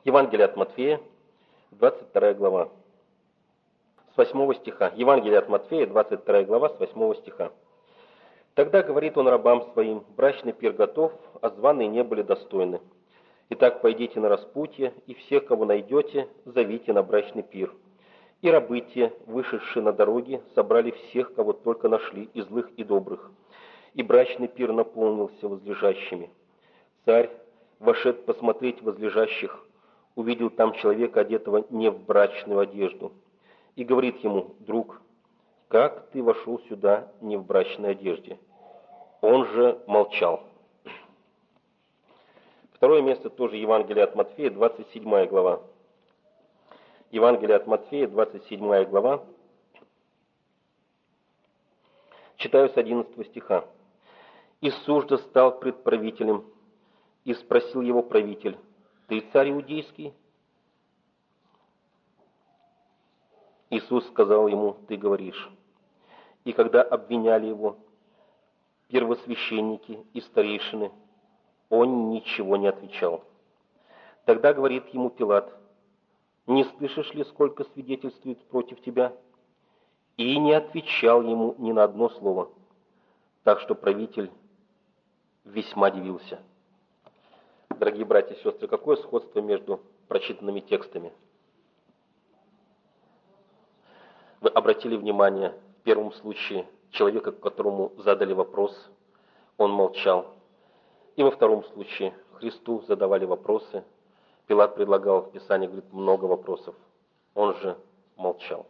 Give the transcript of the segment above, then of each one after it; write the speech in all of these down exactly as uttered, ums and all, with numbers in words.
Евангелие от Матфея, двадцать вторая глава, с восьмого стиха. Евангелие от Матфея, двадцать вторая глава, с восьмого стиха. «Тогда говорит он рабам своим: брачный пир готов, а званые не были достойны. Итак, пойдите на распутье, и всех, кого найдете, зовите на брачный пир. И рабы те, вышедшие на дороги, собрали всех, кого только нашли, и злых, и добрых. И брачный пир наполнился возлежащими. Царь, вошед посмотреть возлежащих, увидел там человека, одетого не в брачную одежду, и говорит ему: друг, как ты вошел сюда не в брачной одежде? Он же молчал». Второе место тоже Евангелие от Матфея, двадцать седьмая глава. Евангелие от Матфея, двадцать седьмая глава. Читаю с одиннадцатого стиха. «Иисус же стал пред правителем, и спросил его правитель: ты царь иудейский? Иисус сказал ему: ты говоришь. И когда обвиняли его первосвященники и старейшины, он ничего не отвечал. Тогда говорит ему Пилат: не слышишь ли, сколько свидетельствует против тебя? И не отвечал ему ни на одно слово. Так что правитель весьма дивился». Дорогие братья и сестры, какое сходство между прочитанными текстами? Вы обратили внимание, в первом случае человека, которому задали вопрос, он молчал. И во втором случае Христу задавали вопросы. Пилат предлагал в Писании, говорит, много вопросов. Он же молчал.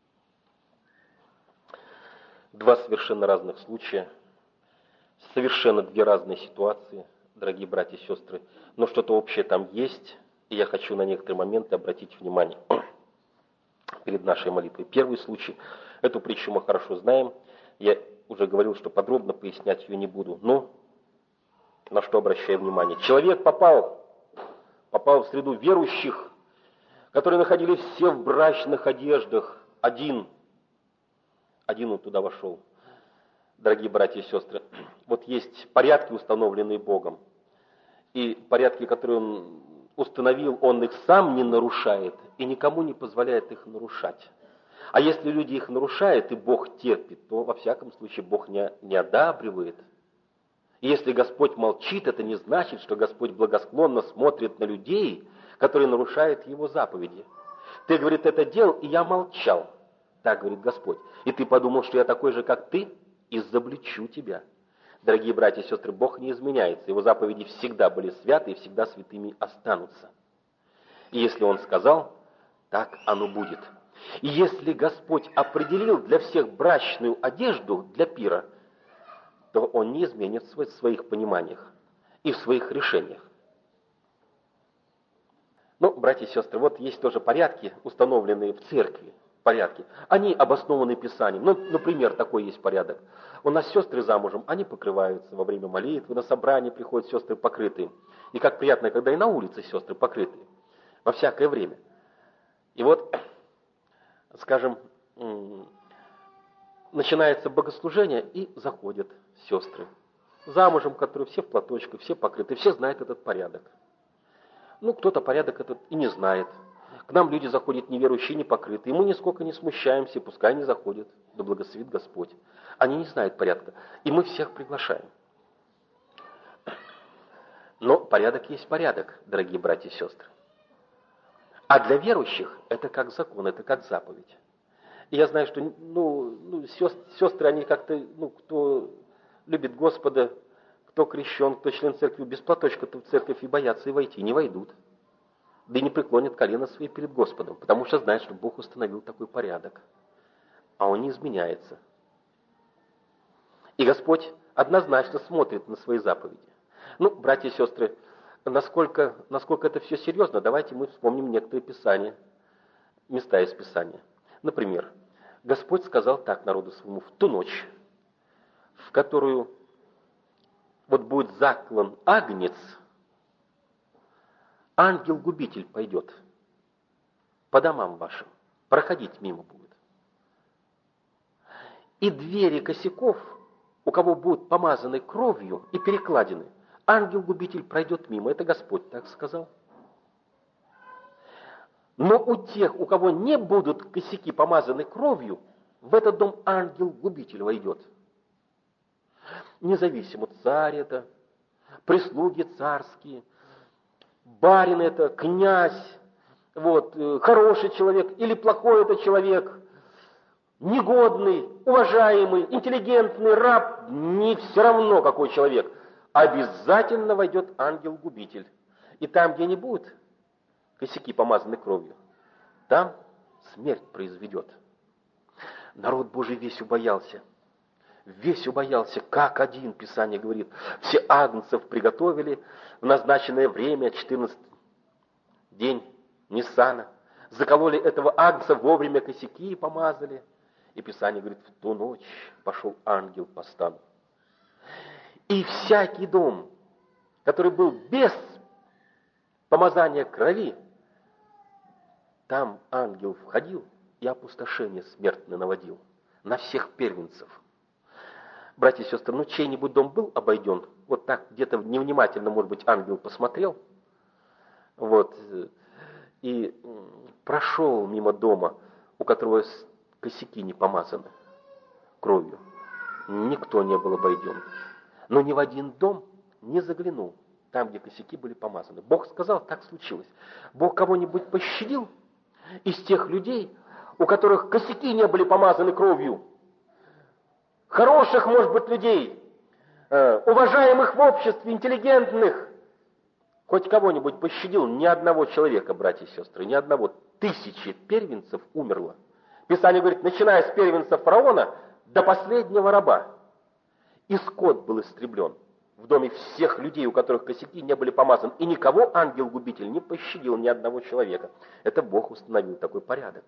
Два совершенно разных случая, совершенно две разные ситуации, дорогие братья и сестры, но что-то общее там есть, и я хочу на некоторые моменты обратить внимание перед нашей молитвой. Первый случай, эту притчу мы хорошо знаем, я уже говорил, что подробно пояснять ее не буду, но на что обращаю внимание. Человек попал, попал в среду верующих, которые находились все в брачных одеждах, один, один он туда вошел. Дорогие братья и сестры, вот есть порядки, установленные Богом, и порядки, которые Он установил, Он их сам не нарушает и никому не позволяет их нарушать. А если люди их нарушают, и Бог терпит, то во всяком случае Бог не, не одабривает. И если Господь молчит, это не значит, что Господь благосклонно смотрит на людей, которые нарушают Его заповеди. Ты, говорит, это делал, и я молчал. Так говорит Господь. И ты подумал, что я такой же, как ты? Изобличу тебя. Дорогие братья и сестры, Бог не изменяется. Его заповеди всегда были святы и всегда святыми останутся. И если Он сказал, так оно будет. И если Господь определил для всех брачную одежду для пира, то Он не изменит в своих пониманиях и в своих решениях. Ну, братья и сестры, вот есть тоже порядки, установленные в церкви. Порядки. Они обоснованы Писанием. Ну, например, такой есть порядок. У нас сестры замужем, они покрываются во время молитвы, на собрание приходят сестры покрытые. И как приятно, когда и на улице сестры покрытые. Во всякое время. И вот, скажем, начинается богослужение, и заходят сестры. Замужем, которые все в платочках, все покрыты, все знают этот порядок. Ну, кто-то порядок этот и не знает. К нам люди заходят неверующие, не покрытые, и мы нисколько не смущаемся, пускай они заходят, да благословит Господь. Они не знают порядка, и мы всех приглашаем. Но порядок есть порядок, дорогие братья и сестры. А для верующих это как закон, это как заповедь. И я знаю, что ну, ну, сестры, они как-то, ну, кто любит Господа, кто крещен, кто член церкви, без платочка-то в церковь и боятся и войти, не войдут. Да и не преклонят колено свои перед Господом, потому что знают, что Бог установил такой порядок. А Он не изменяется. И Господь однозначно смотрит на свои заповеди. Ну, братья и сестры, насколько, насколько это все серьезно, давайте мы вспомним некоторые писания, места из Писания. Например, Господь сказал так народу своему: в ту ночь, в которую вот будет заклан агнец, ангел-губитель пойдет по домам вашим, проходить мимо будет. И двери косяков, у кого будут помазаны кровью и перекладины, ангел-губитель пройдет мимо. Это Господь так сказал. Но у тех, у кого не будут косяки помазаны кровью, в этот дом ангел-губитель войдет. Независимо, царь это, прислуги царские, барин это, князь, вот, хороший человек или плохой это человек, негодный, уважаемый, интеллигентный, раб, не все равно какой человек, обязательно войдет ангел-губитель. И там, где не будут косяки помазаны кровью, там смерть произведет. Народ Божий весь убоялся. Весь убоялся, как один, Писание говорит. Все агнцев приготовили в назначенное время, четырнадцатый день Ниссана. Закололи этого агнца, вовремя косяки помазали. И Писание говорит, в ту ночь пошел ангел по стану. И всякий дом, который был без помазания крови, там ангел входил и опустошение смертное наводил на всех первенцев. Братья и сестры, ну чей-нибудь дом был обойден, вот так где-то невнимательно, может быть, ангел посмотрел, вот, и прошел мимо дома, у которого косяки не помазаны кровью. Никто не был обойден. Но ни в один дом не заглянул, там, где косяки были помазаны. Бог сказал, так случилось. Бог кого-нибудь пощадил из тех людей, у которых косяки не были помазаны кровью, хороших, может быть, людей, уважаемых в обществе, интеллигентных, хоть кого-нибудь пощадил? Ни одного человека, братья и сестры, ни одного. Тысячи первенцев умерло. Писание говорит, начиная с первенца фараона до последнего раба. И скот был истреблен в доме всех людей, у которых косяки не были помазаны. И никого ангел-губитель не пощадил, ни одного человека. Это Бог установил такой порядок.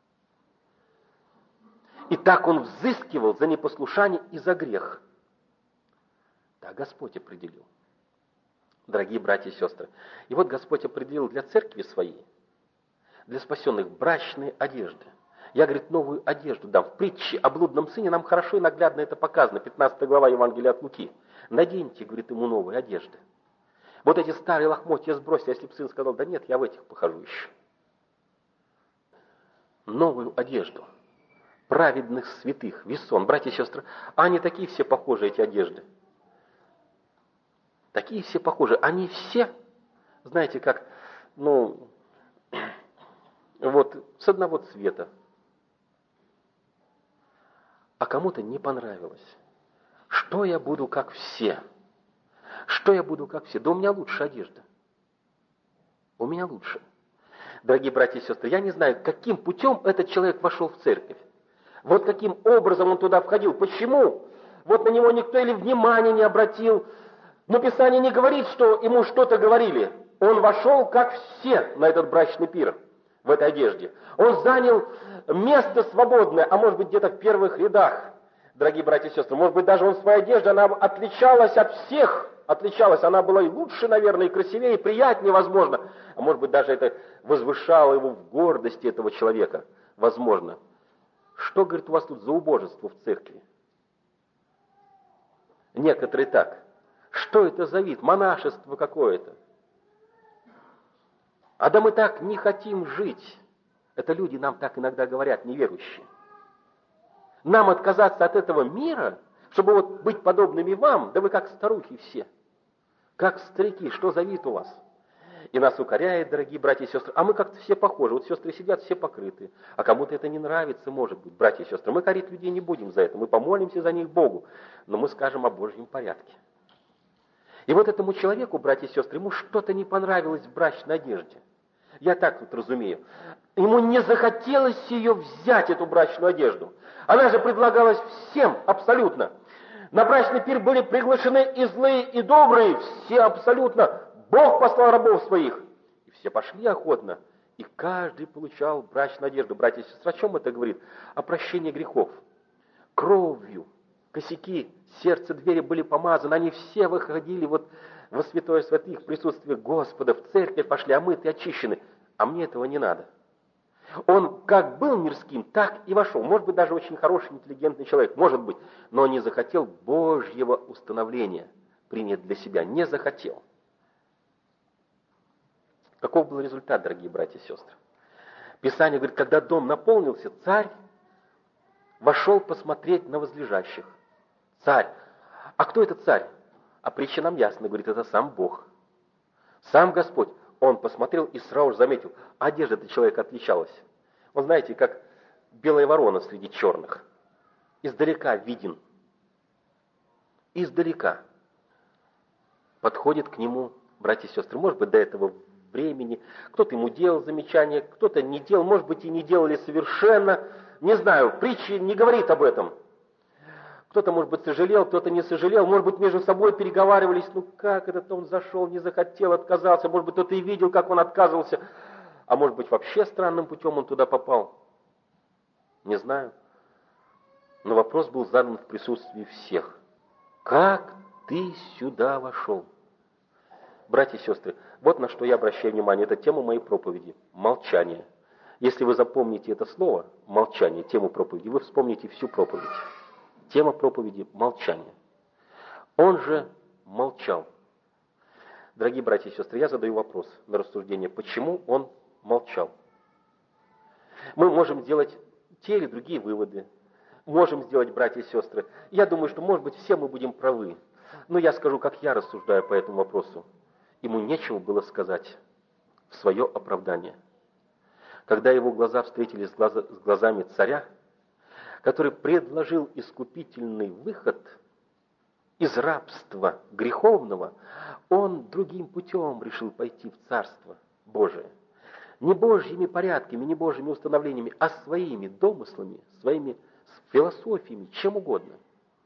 И так он взыскивал за непослушание и за грех. Так Господь определил. Дорогие братья и сестры, и вот Господь определил для церкви своей, для спасенных, брачные одежды. Я, говорит, новую одежду дам. В притче о блудном сыне нам хорошо и наглядно это показано. пятнадцатая глава Евангелия от Луки. Наденьте, говорит, ему новые одежды. Вот эти старые лохмотья сбросьте. Если бы сын сказал, да нет, я в этих похожу еще. Новую одежду праведных святых, весон. Братья и сестры, они такие все похожи, эти одежды. Такие все похожи. Они все, знаете, как, ну, вот с одного цвета. А кому-то не понравилось. Что я буду как все? Что я буду как все? Да у меня лучше одежда. У меня лучше. Дорогие братья и сестры, я не знаю, каким путем этот человек вошел в церковь. Вот каким образом он туда входил. Почему? Вот на него никто или внимания не обратил. Но Писание не говорит, что ему что-то говорили. Он вошел, как все, на этот брачный пир в этой одежде. Он занял место свободное, а может быть где-то в первых рядах, дорогие братья и сестры. Может быть даже он в своей одежде, она отличалась от всех. Отличалась, она была и лучше, наверное, и красивее, и приятнее, возможно. А может быть даже это возвышало его в гордости этого человека. Возможно. Что, говорит, у вас тут за убожество в церкви? Некоторые так. Что это за вид? Монашество какое-то. А да мы так не хотим жить. Это люди нам так иногда говорят, неверующие. Нам отказаться от этого мира, чтобы вот быть подобными вам, да вы как старухи все. Как старики, что за вид у вас? И нас укоряет, дорогие братья и сестры. А мы как-то все похожи. Вот сестры сидят, все покрыты. А кому-то это не нравится, может быть, братья и сестры. Мы корить людей не будем за это. Мы помолимся за них Богу. Но мы скажем о Божьем порядке. И вот этому человеку, братья и сестры, ему что-то не понравилось в брачной одежде. Я так тут разумею. Ему не захотелось ее взять, эту брачную одежду. Она же предлагалась всем абсолютно. На брачный пир были приглашены и злые, и добрые. Все абсолютно. Бог послал рабов своих. И все пошли охотно. И каждый получал брачную одежду. Братья и сестры, о чем это говорит? О прощении грехов. Кровью. Косяки, сердце, двери были помазаны. Они все выходили вот во святое святых, в присутствие Господа, в церковь пошли, а мы-то очищены. А мне этого не надо. Он как был мирским, так и вошел. Может быть, даже очень хороший, интеллигентный человек. Может быть. Но не захотел Божьего установления принять для себя. Не захотел. Каков был результат, дорогие братья и сестры? Писание говорит, когда дом наполнился, царь вошел посмотреть на возлежащих. Царь. А кто это царь? А притча нам ясно говорит, это сам Бог. Сам Господь. Он посмотрел и сразу же заметил, одежда этого человека отличалась. Он, знаете, как белая ворона среди черных. Издалека виден. Издалека. Подходит к нему, братья и сестры, может быть, до этого времени. Кто-то ему делал замечания, кто-то не делал, может быть, и не делали совершенно. Не знаю, притча не говорит об этом. Кто-то, может быть, сожалел, кто-то не сожалел. Может быть, между собой переговаривались, ну как этот он зашел, не захотел, отказался. Может быть, кто-то и видел, как он отказывался. А может быть, вообще странным путем он туда попал. Не знаю. Но вопрос был задан в присутствии всех. Как ты сюда вошел? Братья и сестры, вот на что я обращаю внимание. Это тема моей проповеди. Молчание. Если вы запомните это слово, молчание, тему проповеди, вы вспомните всю проповедь. Тема проповеди – молчание. Он же молчал. Дорогие братья и сестры, я задаю вопрос на рассуждение. Почему он молчал? Мы можем сделать те или другие выводы. Можем сделать, братья и сестры. Я думаю, что, может быть, все мы будем правы. Но я скажу, как я рассуждаю по этому вопросу. Ему нечего было сказать в свое оправдание. Когда его глаза встретились с, глаза, с глазами царя, который предложил искупительный выход из рабства греховного, он другим путем решил пойти в Царство Божие. Не Божьими порядками, не Божьими установлениями, а своими домыслами, своими философиями, чем угодно.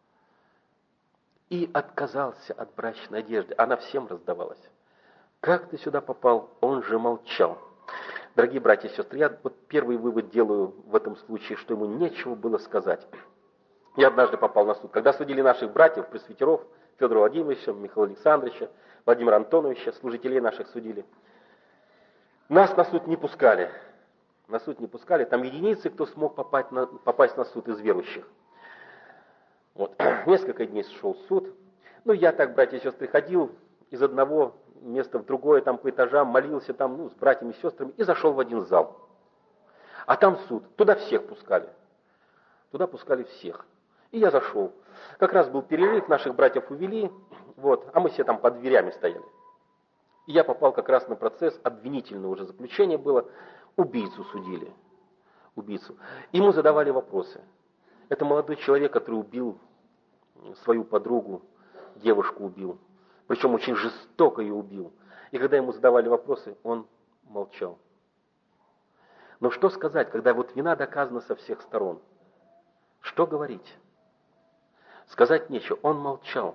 И отказался от брачной одежды. Она всем раздавалась. Как ты сюда попал? Он же молчал. Дорогие братья и сестры, я вот первый вывод делаю в этом случае, что ему нечего было сказать. Я однажды попал на суд. Когда судили наших братьев, пресвитеров, Федора Владимировича, Михаила Александровича, Владимира Антоновича, служителей наших судили, нас на суд не пускали. На суд не пускали. Там единицы, кто смог попасть на, попасть на суд из верующих. Вот. Несколько дней шел суд. Ну, я так, братья и сестры, ходил из одного места в другое, там по этажам, молился там, ну, с братьями и сестрами, и зашел в один зал. А там суд. Туда всех пускали. Туда пускали всех. И я зашел. Как раз был перерыв, наших братьев увели, вот, а мы все там под дверями стояли. И я попал как раз на процесс, обвинительное уже заключение было, убийцу судили. Убийцу. Ему задавали вопросы. Это молодой человек, который убил свою подругу, девушку убил. Причем очень жестоко ее убил. И когда ему задавали вопросы, он молчал. Но что сказать, когда вот вина доказана со всех сторон? Что говорить? Сказать нечего. Он молчал.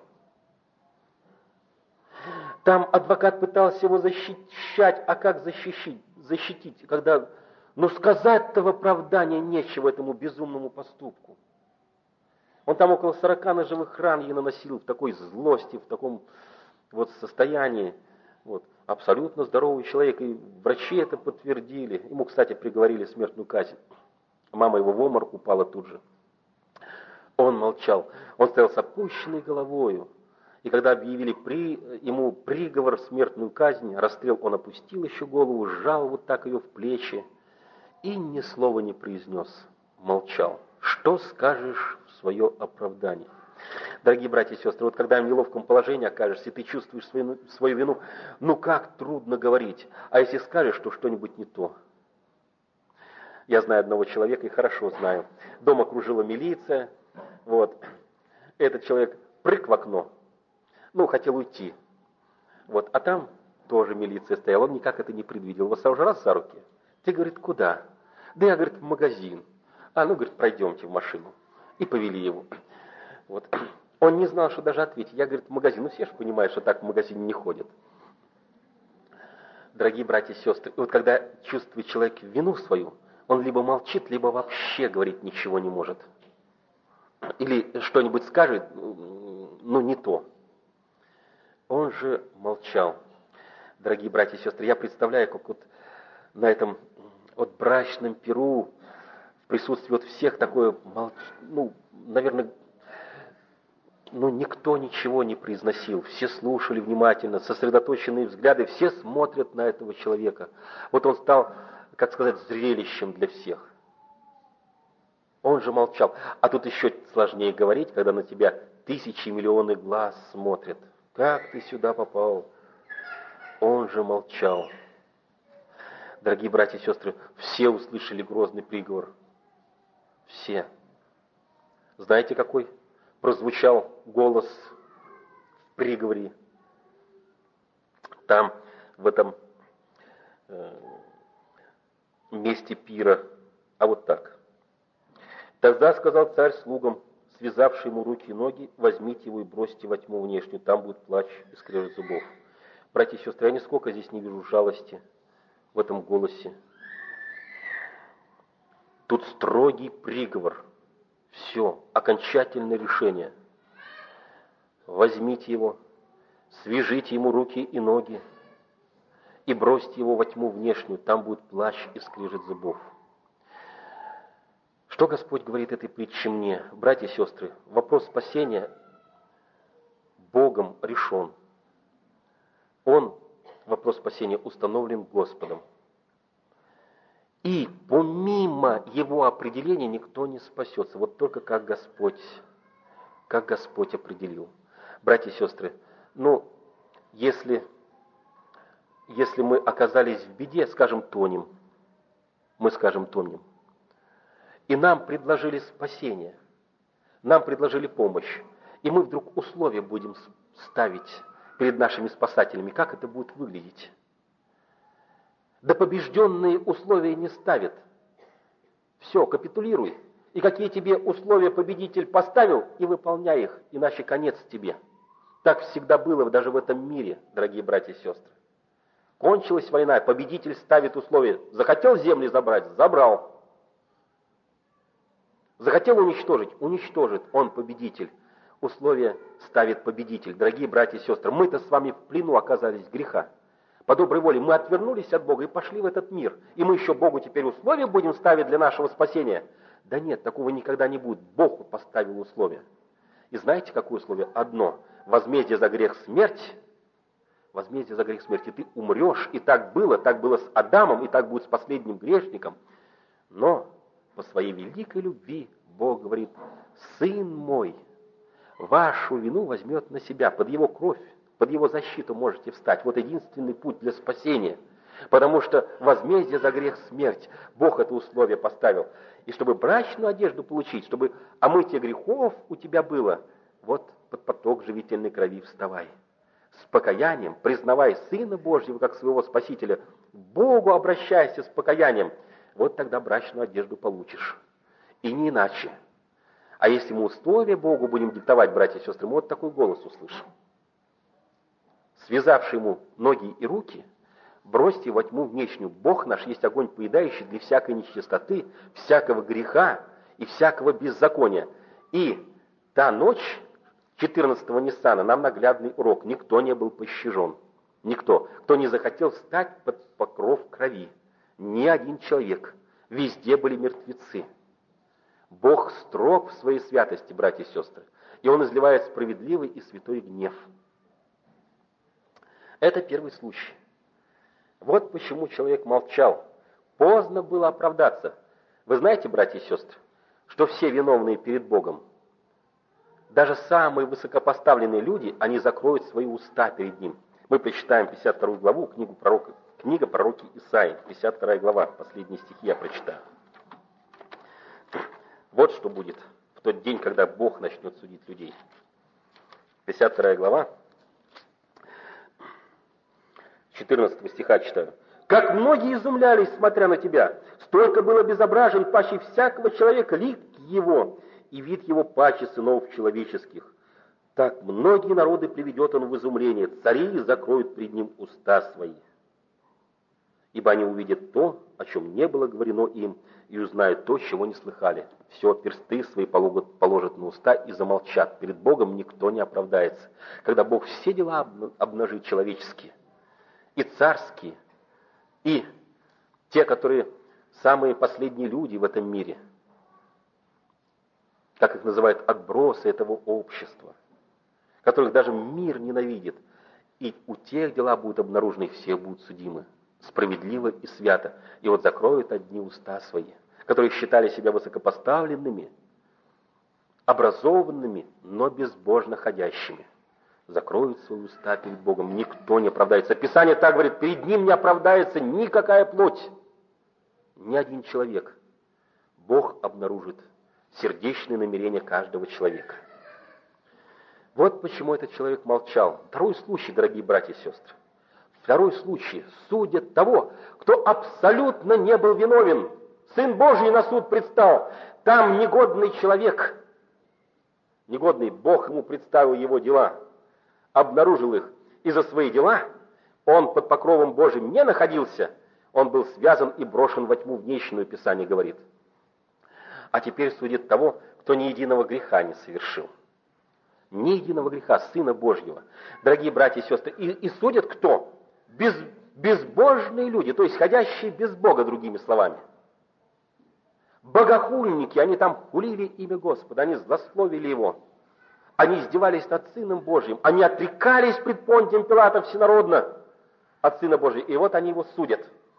Там адвокат пытался его защищать, а как защитить? защитить когда, ну сказать-то в оправдание нечего этому безумному поступку. Он там около сорока ножевых ран ей наносил в такой злости, в таком вот состоянии. Вот. Абсолютно здоровый человек, и врачи это подтвердили. Ему, кстати, приговорили смертную казнь. Мама его в обморок упала тут же. Он молчал. Он стоял с опущенной головою. И когда объявили при, ему приговор, смертную казнь, расстрел, он опустил еще голову, сжал вот так ее в плечи и ни слова не произнес. Молчал. Что скажешь в свое оправдание? Дорогие братья и сестры, вот когда в неловком положении окажешься, и ты чувствуешь свою, свою вину, ну как трудно говорить. А если скажешь, что что-нибудь не то? Я знаю одного человека и хорошо знаю. Дом окружила милиция. Вот. Этот человек прыг в окно. Ну, хотел уйти. Вот. А там тоже милиция стояла. Он никак это не предвидел. Его сразу же раз за руки. Ты, говорит, куда? Да я, говорит, в магазин. А, ну, говорит, пройдемте в машину. И повели его. Вот. Он не знал, что даже ответить. Я, говорит, в магазин. Ну, все же понимают, что так в магазине не ходят. Дорогие братья и сестры, и вот когда чувствует человек вину свою, он либо молчит, либо вообще говорить ничего не может. Или что-нибудь скажет, ну, не то. Он же молчал. Дорогие братья и сестры, я представляю, как вот на этом вот брачном пиру, в присутствии вот всех такое, молч... ну, наверное, ну, никто ничего не произносил. Все слушали внимательно, сосредоточенные взгляды, все смотрят на этого человека. Вот он стал как сказать, зрелищем для всех. Он же молчал. А тут еще сложнее говорить, когда на тебя тысячи, миллионы глаз смотрят. Как ты сюда попал? Он же молчал. Дорогие братья и сестры, все услышали грозный приговор. Все. Знаете, какой прозвучал голос в приговоре? Там, в этом э, месте пира. А вот так. Тогда сказал царь слугам, связавший ему руки и ноги, возьмите его и бросьте во тьму внешнюю, там будет плач и скрежет зубов. Братья и сестры, я нисколько здесь не вижу жалости в этом голосе. Тут строгий приговор. Все, окончательное решение. Возьмите его, свяжите ему руки и ноги и бросьте его во тьму внешнюю, там будет плач и скрежет зубов. Что Господь говорит этой притче мне? Братья и сестры, вопрос спасения Богом решен. Он, вопрос спасения, установлен Господом. И помимо его определения никто не спасется. Вот только как Господь, как Господь определил. Братья и сестры, ну, если, если мы оказались в беде, скажем, тонем, мы скажем, тонем, и нам предложили спасение, нам предложили помощь, и мы вдруг условия будем ставить перед нашими спасателями, как это будет выглядеть? Да побежденные условия не ставят. Все, капитулируй. И какие тебе условия победитель поставил, и выполняй их, иначе конец тебе. Так всегда было даже в этом мире, дорогие братья и сестры. Кончилась война, победитель ставит условия. Захотел земли забрать? Забрал. Захотел уничтожить? Уничтожит. Он победитель. Условия ставит победитель. Дорогие братья и сестры, мы-то с вами в плену оказались греха. По доброй воле мы отвернулись от Бога и пошли в этот мир. И мы еще Богу теперь условия будем ставить для нашего спасения? Да нет, такого никогда не будет. Бог поставил условия. И знаете, какое условие? Одно. Возмездие за грех смерть. Возмездие за грех смерти. Ты умрешь. И так было. Так было с Адамом. И так будет с последним грешником. Но по своей великой любви Бог говорит: Сын мой вашу вину возьмет на себя. Под его кровь, под его защиту можете встать. Вот единственный путь для спасения. Потому что возмездие за грех смерть. Бог это условие поставил. И чтобы брачную одежду получить, чтобы омытие грехов у тебя было, вот под поток живительной крови вставай. С покаянием, признавай Сына Божьего как своего Спасителя, Богу обращайся с покаянием. Вот тогда брачную одежду получишь. И не иначе. А если мы условия Богу будем диктовать, братья и сестры, мы вот такой голос услышим. Связавший ему ноги и руки, бросьте во тьму внешнюю. Бог наш есть огонь поедающий для всякой нечистоты, всякого греха и всякого беззакония. И та ночь четырнадцатого Ниссана нам наглядный урок. Никто не был пощажен. Никто. Кто не захотел встать под покров крови. Ни один человек. Везде были мертвецы. Бог строг в своей святости, братья и сестры. И Он изливает справедливый и святой гнев. Это первый случай. Вот почему человек молчал. Поздно было оправдаться. Вы знаете, братья и сестры, что все виновные перед Богом, даже самые высокопоставленные люди, они закроют свои уста перед Ним. Мы прочитаем пятьдесят вторую главу, книгу пророка, книга пророки Исаии, пятьдесят вторая глава, последние стихи я прочитаю. Вот что будет в тот день, когда Бог начнет судить людей. пятьдесят вторая глава, четырнадцатого стиха читаю. «Как многие изумлялись, смотря на тебя, столько было безображен паче всякого человека лик его, и вид его паче сынов человеческих. Так многие народы приведет он в изумление, цари закроют пред ним уста свои. Ибо они увидят то, о чем не было говорено им, и узнают то, чего не слыхали. Все, персты свои положат, положат на уста и замолчат. Перед Богом никто не оправдается. Когда Бог все дела обнажит человеческие, и царские, и те, которые самые последние люди в этом мире, как их называют, отбросы этого общества, которых даже мир ненавидит, и у тех дела будут обнаружены, и все будут судимы. справедливо и свято. И вот закроют одни уста свои, которые считали себя высокопоставленными, образованными, но безбожно ходящими. Закроют свои уста перед Богом, никто не оправдается. Писание так говорит: перед Ним не оправдается никакая плоть, ни один человек. Бог обнаружит сердечные намерения каждого человека. Вот почему этот человек молчал. Второй случай, дорогие братья и сестры. Второй случай. Судят того, кто абсолютно не был виновен. Сын Божий на суд предстал. Там негодный человек, негодный, Бог ему представил его дела, обнаружил их. И за свои дела он под покровом Божьим не находился. Он был связан и брошен во тьму вечную, Писание говорит. А теперь судит того, кто ни единого греха не совершил. Ни единого греха, Сына Божьего. Дорогие братья и сестры, и, и судят кто? Без, безбожные люди, то есть ходящие без Бога, другими словами. Богохульники, они там хулили имя Господа, они злословили Его. Они издевались над Сыном Божьим, они отрекались пред Понтием Пилатом всенародно от Сына Божьего. И вот они Его судят.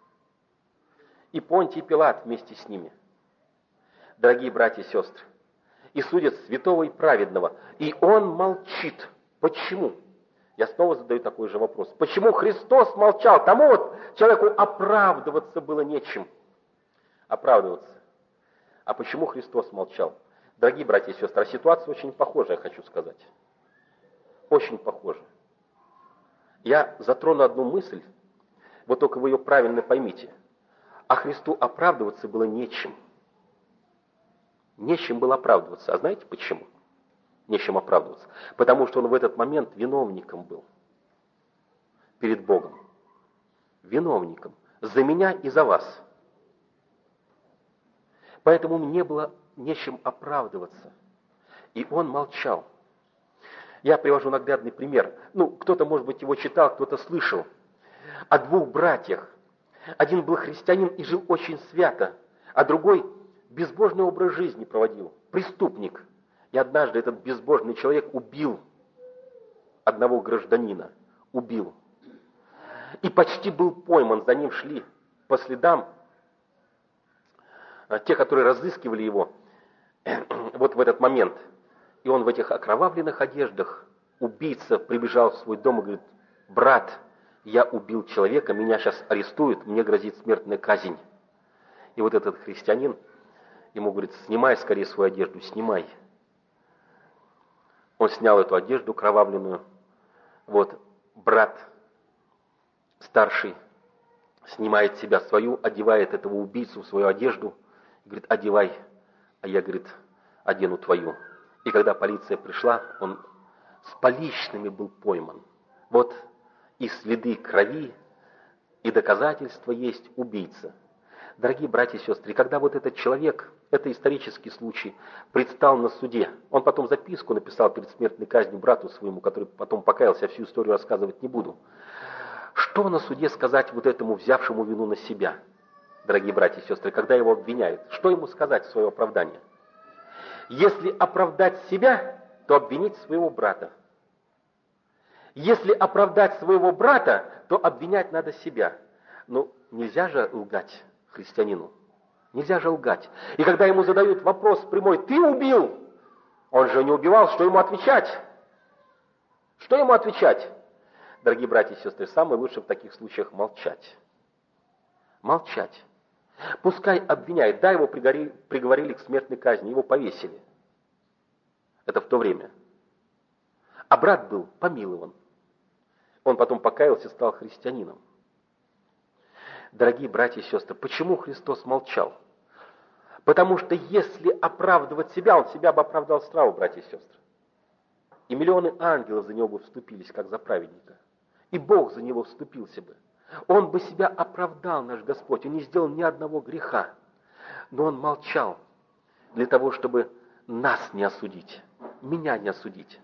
И Понтий Пилат вместе с ними. Дорогие братья и сестры, и судят святого и праведного. И он молчит. Почему? Я снова задаю такой же вопрос. Почему Христос молчал? Тому вот человеку оправдываться было нечем. Оправдываться. А почему Христос молчал? Дорогие братья и сестры, а ситуация очень похожая, хочу сказать. Очень похожая. Я затрону одну мысль, вот только вы ее правильно поймите. А Христу оправдываться было нечем. Нечем было оправдываться. А знаете почему? Нечем оправдываться. Потому что он в этот момент виновником был. Перед Богом. Виновником. За меня и за вас. Поэтому мне было нечем оправдываться. И он молчал. Я привожу наглядный пример. Ну, кто-то, может быть, его читал, кто-то слышал. О двух братьях. Один был христианин и жил очень свято, а другой безбожный образ жизни проводил. Преступник. И однажды этот безбожный человек убил одного гражданина. Убил. И почти был пойман. За ним шли по следам те, которые разыскивали его вот в этот момент. И он в этих окровавленных одеждах, убийца, прибежал в свой дом и говорит: брат, я убил человека, меня сейчас арестуют, мне грозит смертная казнь. И вот этот христианин ему говорит: снимай скорее свою одежду, снимай. Он снял эту одежду кровавленную. Вот брат старший снимает с себя свою, одевает этого убийцу в свою одежду. Говорит: одевай, а я, говорит, одену твою. И когда полиция пришла, он с поличными был пойман. Вот и следы крови, и доказательства есть, убийца. Дорогие братья и сестры, когда вот этот человек, это исторический случай, предстал на суде, он потом записку написал перед смертной казнью брату своему, который потом покаялся, я всю историю рассказывать не буду. Что на суде сказать вот этому, взявшему вину на себя, дорогие братья и сестры, когда его обвиняют? Что ему сказать в свое оправдание? Если оправдать себя, то обвинить своего брата. Если оправдать своего брата, то обвинять надо себя. Но нельзя же лгать христианину. Нельзя же лгать. И когда ему задают вопрос прямой: ты убил? Он же не убивал, что ему отвечать? Что ему отвечать? Дорогие братья и сестры, самое лучшее в таких случаях молчать. Молчать. Пускай обвиняют. Да, его приговорили, приговорили к смертной казни, его повесили. Это в то время. А брат был помилован. Он потом покаялся и стал христианином. Дорогие братья и сестры, почему Христос молчал? Потому что если оправдывать себя, он себя бы оправдал сразу, братья и сестры. И миллионы ангелов за него бы вступились, как за праведника. И Бог за него вступился бы. Он бы себя оправдал, наш Господь. Он не сделал ни одного греха. Но он молчал для того, чтобы нас не осудить, меня не осудить.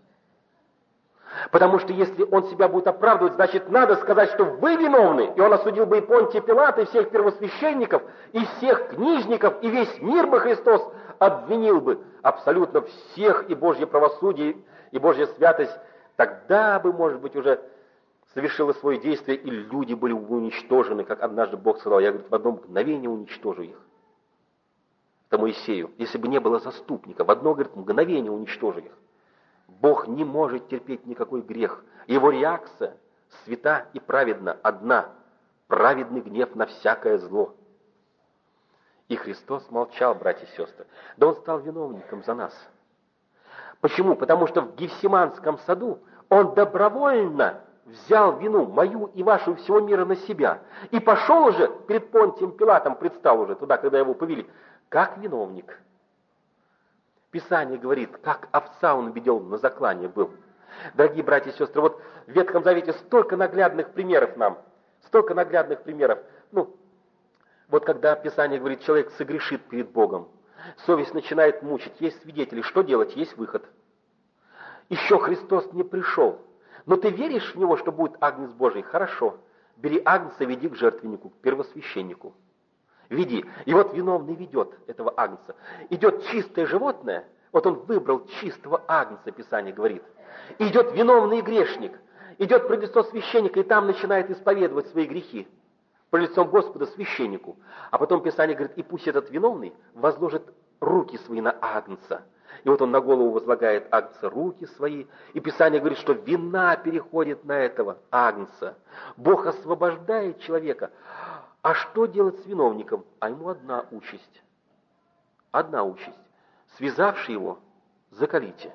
Потому что если он себя будет оправдывать, значит, надо сказать, что вы виновны. И он осудил бы и Понтия Пилата, и всех первосвященников, и всех книжников, и весь мир бы Христос обвинил бы абсолютно всех, и Божье правосудие, и Божья святость. Тогда бы, может быть, уже совершило свое действие, и люди были уничтожены, как однажды Бог сказал, я, говорит, в одно мгновение уничтожу их. Это Моисею. Если бы не было заступника, в одно, говорит, мгновение уничтожу их. Бог не может терпеть никакой грех. Его реакция свята и праведна одна. Праведный гнев на всякое зло. И Христос молчал, братья и сестры. Да Он стал виновником за нас. Почему? Потому что в Гефсиманском саду Он добровольно взял вину мою и вашу всего мира на себя. И пошел уже перед Понтием Пилатом, предстал уже туда, когда его повели, как виновник. Писание говорит, как овца он ведел на заклание был. Дорогие братья и сестры, вот в Ветхом Завете столько наглядных примеров нам, столько наглядных примеров. Ну, вот когда Писание говорит, человек согрешит перед Богом, совесть начинает мучить, есть свидетели, что делать, есть выход. Еще Христос не пришел. Но ты веришь в Него, что будет Агнец Божий? Хорошо. Бери Агнца, веди к жертвеннику, к первосвященнику. Веди. И вот виновный ведет этого Агнца. Идет чистое животное, вот он выбрал чистого Агнца, Писание говорит. И идет виновный грешник, идет пред лицо священника, и там начинает исповедовать свои грехи пред лицом Господа священнику. А потом Писание говорит, и пусть этот виновный возложит руки свои на Агнца. И вот он на голову возлагает Агнца руки свои. И Писание говорит, что вина переходит на этого Агнца. Бог освобождает человека. А что делать с виновником? А ему одна участь. Одна участь. Связавший его, заколите.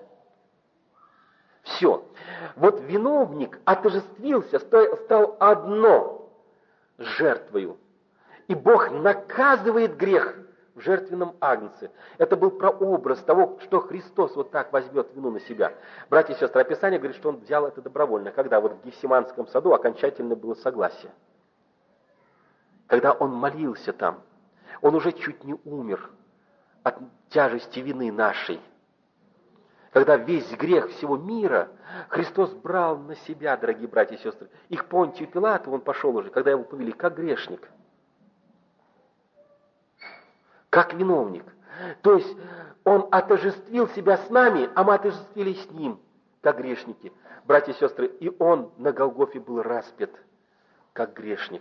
Все. Вот виновник отождествился, стал одно с жертвою. И Бог наказывает грех в жертвенном агнце. Это был прообраз того, что Христос вот так возьмет вину на себя. Братья и сестры, описание говорит, что Он взял это добровольно, когда вот в Гефсиманском саду окончательно было согласие. Когда Он молился там, Он уже чуть не умер от тяжести вины нашей. Когда весь грех всего мира Христос брал на себя, дорогие братья и сестры. И к Понтию Пилату Он пошел уже, когда его повели, как грешник. Как виновник. То есть Он отождествил себя с нами, а мы отождествились с Ним, как грешники. Братья и сестры, и Он на Голгофе был распят, как грешник.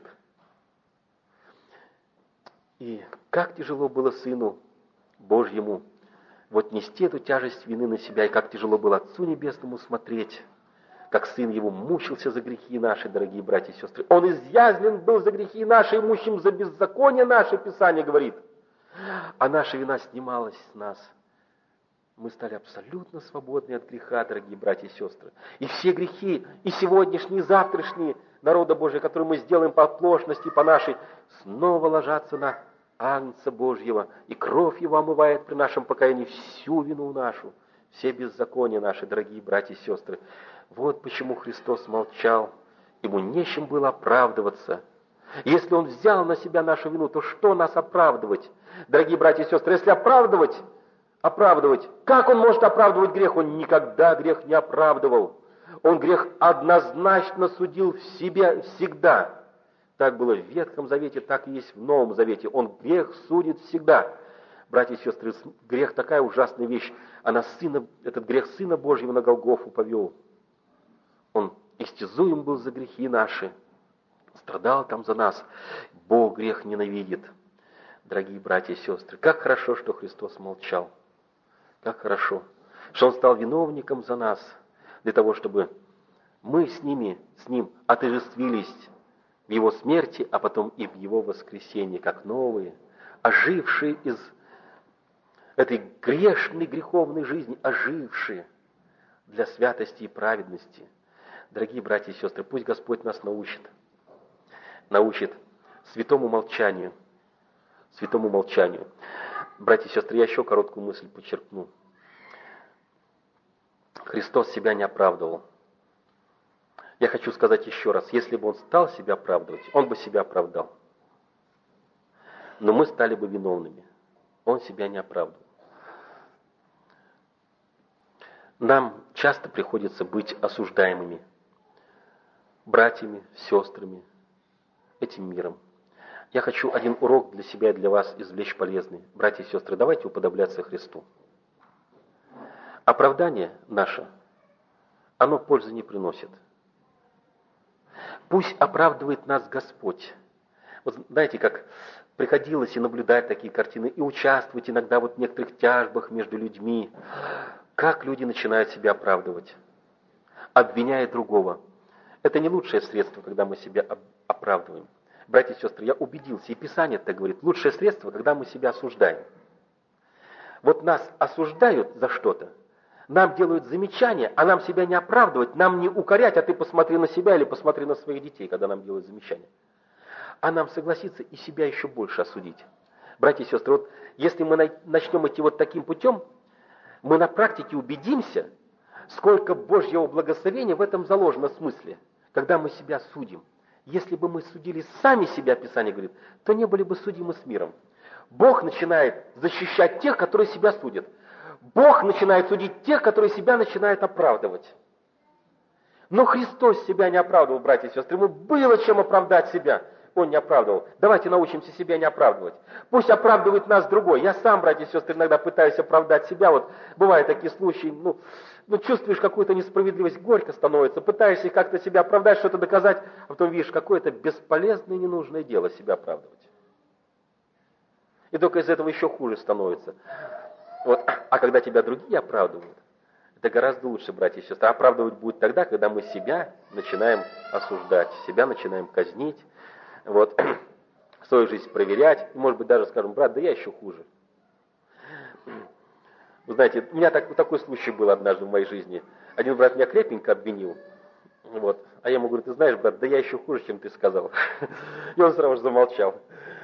И как тяжело было Сыну Божьему вот нести эту тяжесть вины на себя, и как тяжело было Отцу Небесному смотреть, как Сын Его мучился за грехи наши, дорогие братья и сестры. Он изъязлен был за грехи наши, и мучим за беззаконие наше, Писание говорит. А наша вина снималась с нас. Мы стали абсолютно свободны от греха, дорогие братья и сестры. И все грехи, и сегодняшние, и завтрашние народа Божия, которые мы сделаем по оплошности, по нашей, снова ложатся на Агнца Божьего, и кровь Его омывает при нашем покаянии всю вину нашу, все беззакония наши, дорогие братья и сестры. Вот почему Христос молчал. Ему нечем было оправдываться. Если Он взял на себя нашу вину, то что нас оправдывать? Дорогие братья и сестры, если оправдывать, оправдывать, как Он может оправдывать грех? Он никогда грех не оправдывал. Он грех однозначно судил в себе всегда. Так было в Ветхом Завете, так и есть в Новом Завете. Он грех судит всегда. Братья и сестры, грех такая ужасная вещь. Она сына, этот грех Сына Божьего на Голгофу повел. Он истязуем был за грехи наши. Страдал там за нас. Бог грех ненавидит. Дорогие братья и сестры, как хорошо, что Христос молчал. Как хорошо, что Он стал виновником за нас, для того, чтобы мы с ними, с Ним отождествились в Его смерти, а потом и в Его воскресении, как новые, ожившие из этой грешной, греховной жизни, ожившие для святости и праведности. Дорогие братья и сестры, пусть Господь нас научит, научит святому молчанию, святому молчанию. Братья и сестры, я еще короткую мысль подчеркну. Христос себя не оправдывал. Я хочу сказать еще раз, если бы Он стал себя оправдывать, Он бы себя оправдал. Но мы стали бы виновными. Он себя не оправдывал. Нам часто приходится быть осуждаемыми братьями, сестрами, этим миром. Я хочу один урок для себя и для вас извлечь полезный. Братья и сестры, давайте уподобляться Христу. Оправдание наше, оно пользы не приносит. Пусть оправдывает нас Господь. Вот знаете, как приходилось и наблюдать такие картины, и участвовать иногда вот в некоторых тяжбах между людьми. Как люди начинают себя оправдывать, обвиняя другого. Это не лучшее средство, когда мы себя оправдываем. Братья и сестры, я убедился, и Писание так говорит, лучшее средство, когда мы себя осуждаем. Вот нас осуждают за что-то, нам делают замечания, а нам себя не оправдывать, нам не укорять, а ты посмотри на себя или посмотри на своих детей, когда нам делают замечания. А нам согласиться и себя еще больше осудить. Братья и сестры, вот если мы начнем идти вот таким путем, мы на практике убедимся, сколько Божьего благословения в этом заложено смысле, когда мы себя судим. Если бы мы судили сами себя, Писание говорит, то не были бы судимы с миром. Бог начинает защищать тех, которые себя судят. Бог начинает судить тех, которые себя начинают оправдывать. Но Христос себя не оправдывал, братья и сестры. Ему было чем оправдать себя. Он не оправдывал. Давайте научимся себя не оправдывать. Пусть оправдывает нас другой. Я сам, братья и сестры, иногда пытаюсь оправдать себя. Вот бывают такие случаи, ну, ну чувствуешь какую-то несправедливость, горько становится. Пытаешься как-то себя оправдать, что-то доказать, а потом видишь, какое-то бесполезное и ненужное дело себя оправдывать. И только из этого еще хуже становится. Вот. А когда тебя другие оправдывают, это гораздо лучше, братья и сестры. Оправдывать будет тогда, когда мы себя начинаем осуждать, себя начинаем казнить, вот, свою жизнь проверять. И, может быть, даже скажем, брат, да я еще хуже. Вы знаете, у меня так, такой случай был однажды в моей жизни. Один брат меня крепенько обвинил. Вот. А я ему говорю, ты знаешь, брат, да я еще хуже, чем ты сказал. И он сразу же замолчал.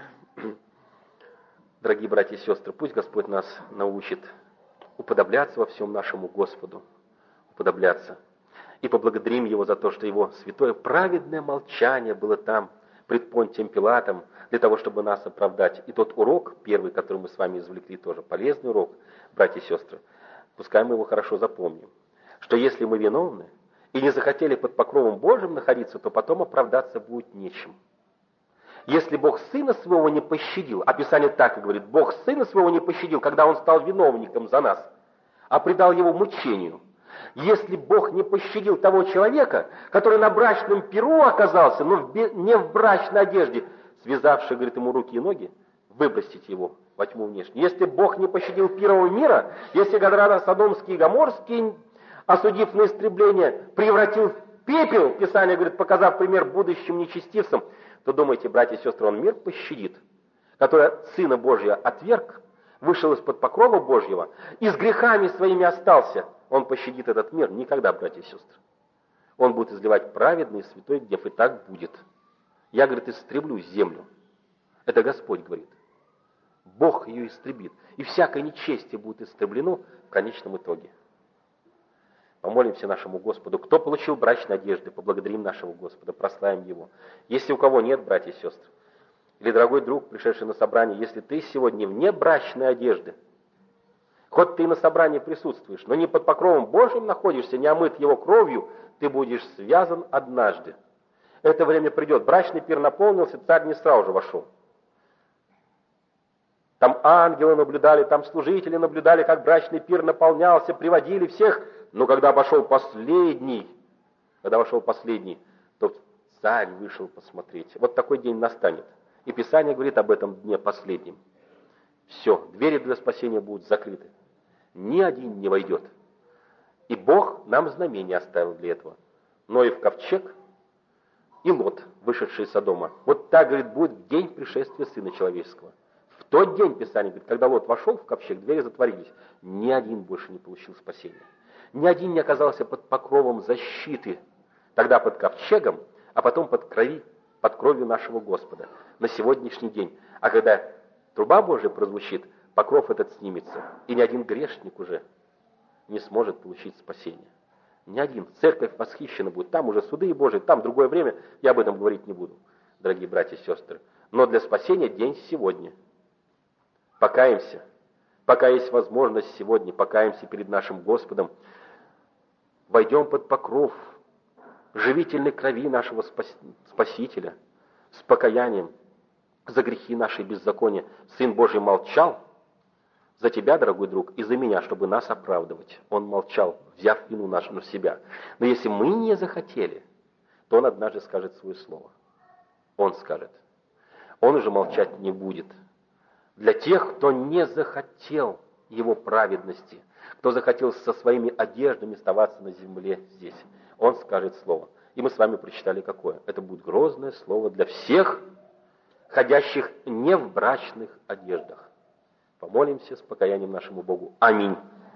Дорогие братья и сестры, пусть Господь нас научит уподобляться во всем нашему Господу. Уподобляться. И поблагодарим Его за то, что Его святое праведное молчание было там, пред Понтием Пилатом, для того, чтобы нас оправдать. И тот урок, первый, который мы с вами извлекли, тоже полезный урок, братья и сестры, пускай мы его хорошо запомним, что если мы виновны и не захотели под покровом Божьим находиться, то потом оправдаться будет нечем. Если Бог Сына Своего не пощадил, а Писание так и говорит, Бог Сына Своего не пощадил, когда Он стал виновником за нас, а предал Его мучению. Если Бог не пощадил того человека, который на брачном пиру оказался, но не в брачной одежде, связавший, говорит, ему руки и ноги, выбросить его во тьму внешнюю. Если Бог не пощадил первого мира, если города Содомские и Гоморские, осудив на истребление, превратил в пепел, Писание говорит, показав пример будущим нечестивцам, то думайте, братья и сестры, Он мир пощадит, который Сына Божия отверг, вышел из-под покрова Божьего и с грехами своими остался. Он пощадит этот мир никогда, братья и сестры. Он будет изливать праведный и святой гнев, и так будет. Я, говорит, истреблю землю. Это Господь говорит. Бог ее истребит. И всякое нечестие будет истреблено в конечном итоге. Помолимся нашему Господу. Кто получил брачные одежды, поблагодарим нашего Господа, прославим Его. Если у кого нет, братья и сестры, или дорогой друг, пришедший на собрание, если ты сегодня вне брачной одежды, хоть ты и на собрании присутствуешь, но не под покровом Божьим находишься, не омыт Его кровью, ты будешь связан однажды. Это время придет. Брачный пир наполнился, царь не сразу же вошел. Там ангелы наблюдали, там служители наблюдали, как брачный пир наполнялся, приводили всех. Но когда вошел последний, когда вошел последний, то царь вышел посмотреть. Вот такой день настанет. И Писание говорит об этом дне последнем. Все, двери для спасения будут закрыты. Ни один не войдет. И Бог нам знамение оставил для этого. Ноев ковчег и Лот, вышедший из Содома. Вот так, говорит, будет день пришествия Сына Человеческого. В тот день, Писание говорит, когда Лот вошел в ковчег, двери затворились. Ни один больше не получил спасения. Ни один не оказался под покровом защиты. Тогда под ковчегом, а потом под крови, под кровью нашего Господа. На сегодняшний день. А когда труба Божия прозвучит, покров этот снимется. И ни один грешник уже не сможет получить спасение. Ни один. Церковь восхищена будет. Там уже суды Божии, там другое время. Я об этом говорить не буду, дорогие братья и сестры. Но для спасения день сегодня. Покаемся. Пока есть возможность сегодня, покаемся перед нашим Господом. Войдем под покров живительной крови нашего Спасителя с покаянием за грехи наши и беззакония. Сын Божий молчал за тебя, дорогой друг, и за меня, чтобы нас оправдывать. Он молчал, взяв вину нашу на себя. Но если мы не захотели, то Он однажды скажет свое слово. Он скажет. Он уже молчать не будет. Для тех, кто не захотел Его праведности, кто захотел со своими одеждами оставаться на земле здесь, Он скажет слово. И мы с вами прочитали какое. Это будет грозное слово для всех, ходящих не в брачных одеждах. Помолимся с покаянием нашему Богу. Аминь.